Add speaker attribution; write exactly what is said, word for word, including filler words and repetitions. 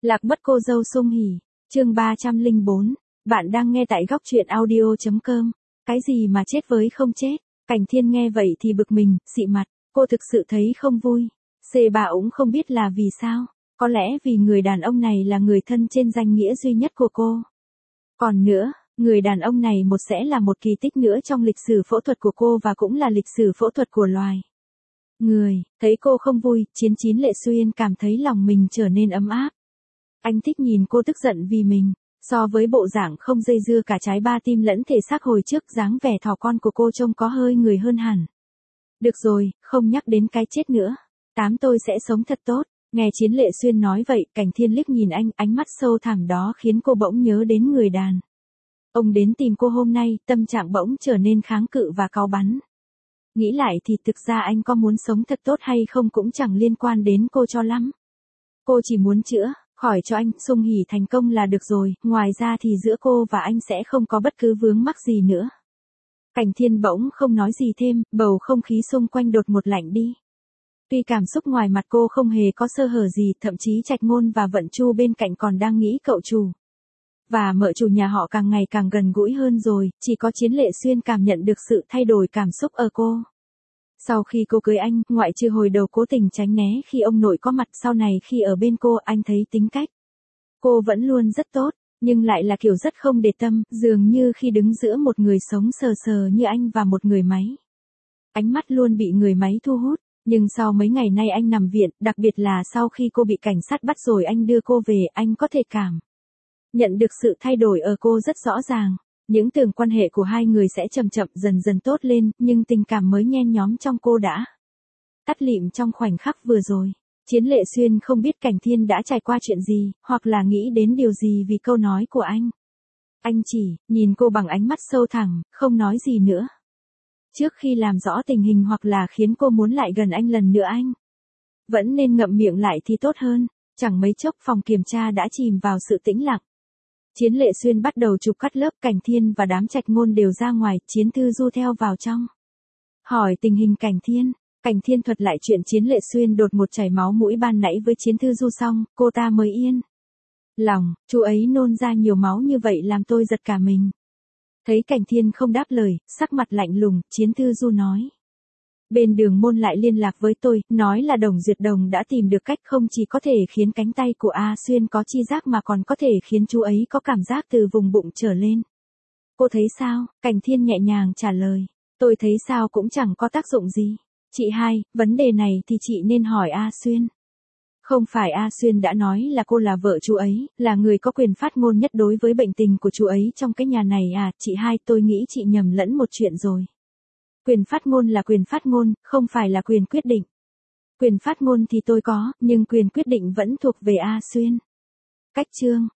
Speaker 1: Lạc mất cô dâu Sung Hỉ, chương ba trăm lẻ bốn, bạn đang nghe tại góc truyện audio chấm com. Cái gì mà chết với không chết? Cảnh Thiên nghe vậy thì bực mình, xị mặt, cô thực sự thấy không vui. Xê bà cũng không biết là vì sao, có lẽ vì người đàn ông này là người thân trên danh nghĩa duy nhất của cô. Còn nữa, người đàn ông này một sẽ là một kỳ tích nữa trong lịch sử phẫu thuật của cô và cũng là lịch sử phẫu thuật của loài người. Thấy cô không vui, Chiến Chín Lệ Xuyên cảm thấy lòng mình trở nên ấm áp. Anh thích nhìn cô tức giận vì mình, so với bộ dạng không dây dưa cả trái ba tim lẫn thể xác hồi trước, dáng vẻ thỏ con của cô trông có hơi người hơn hẳn. Được rồi, không nhắc đến cái chết nữa. Tám tôi sẽ sống thật tốt. Nghe Chiến Lệ Xuyên nói vậy, Cảnh Thiên liếc nhìn anh, ánh mắt sâu thẳm đó khiến cô bỗng nhớ đến người đàn ông đến tìm cô hôm nay, tâm trạng bỗng trở nên kháng cự và cáu bắn. Nghĩ lại thì thực ra anh có muốn sống thật tốt hay không cũng chẳng liên quan đến cô cho lắm. Cô chỉ muốn chữa khỏi cho anh Sung Hỉ thành công là được rồi, ngoài ra thì giữa cô và anh sẽ không có bất cứ vướng mắc gì nữa. Cảnh Thiên bỗng không nói gì thêm, bầu không khí xung quanh đột một lạnh đi. Tuy cảm xúc ngoài mặt cô không hề có sơ hở gì, thậm chí Trạch Ngôn và Vận Chu bên cạnh còn đang nghĩ cậu chủ và mợ chủ nhà họ càng ngày càng gần gũi hơn rồi, chỉ có Chiến Lệ Xuyên cảm nhận được sự thay đổi cảm xúc ở cô. Sau khi cô cưới anh, ngoại trừ hồi đầu cố tình tránh né khi ông nội có mặt, sau này khi ở bên cô, anh thấy tính cách cô vẫn luôn rất tốt, nhưng lại là kiểu rất không để tâm, dường như khi đứng giữa một người sống sờ sờ như anh và một người máy, ánh mắt luôn bị người máy thu hút. Nhưng sau mấy ngày nay anh nằm viện, đặc biệt là sau khi cô bị cảnh sát bắt rồi anh đưa cô về, anh có thể cảm nhận được sự thay đổi ở cô rất rõ ràng. Những tưởng quan hệ của hai người sẽ chậm chậm dần dần tốt lên, nhưng tình cảm mới nhen nhóm trong cô đã tắt lịm trong khoảnh khắc vừa rồi. Chiến Lệ Xuyên không biết Cảnh Thiên đã trải qua chuyện gì, hoặc là nghĩ đến điều gì vì câu nói của anh. Anh chỉ nhìn cô bằng ánh mắt sâu thẳm, không nói gì nữa. Trước khi làm rõ tình hình hoặc là khiến cô muốn lại gần anh lần nữa, anh vẫn nên ngậm miệng lại thì tốt hơn. Chẳng mấy chốc phòng kiểm tra đã chìm vào sự tĩnh lặng. Chiến Lệ Xuyên bắt đầu chụp cắt lớp, Cảnh Thiên và đám Trạch Ngôn đều ra ngoài, Chiến Thư Du theo vào trong. Hỏi tình hình Cảnh Thiên, Cảnh Thiên thuật lại chuyện Chiến Lệ Xuyên đột một chảy máu mũi ban nãy với Chiến Thư Du xong, cô ta mới yên lòng, chú ấy nôn ra nhiều máu như vậy làm tôi giật cả mình. Thấy Cảnh Thiên không đáp lời, sắc mặt lạnh lùng, Chiến Thư Du nói. Bên Đường Môn lại liên lạc với tôi, nói là Đồng Duyệt Đồng đã tìm được cách không chỉ có thể khiến cánh tay của A Xuyên có chi giác mà còn có thể khiến chú ấy có cảm giác từ vùng bụng trở lên. Cô thấy sao? Cảnh Thiên nhẹ nhàng trả lời. Tôi thấy sao cũng chẳng có tác dụng gì. Chị hai, vấn đề này thì chị nên hỏi A Xuyên. Không phải A Xuyên đã nói là cô là vợ chú ấy, là người có quyền phát ngôn nhất đối với bệnh tình của chú ấy trong cái nhà này à? Chị hai, tôi nghĩ chị nhầm lẫn một chuyện rồi. Quyền phát ngôn là quyền phát ngôn, không phải là quyền quyết định. Quyền phát ngôn thì tôi có, nhưng quyền quyết định vẫn thuộc về A Xuyên. Cách chương,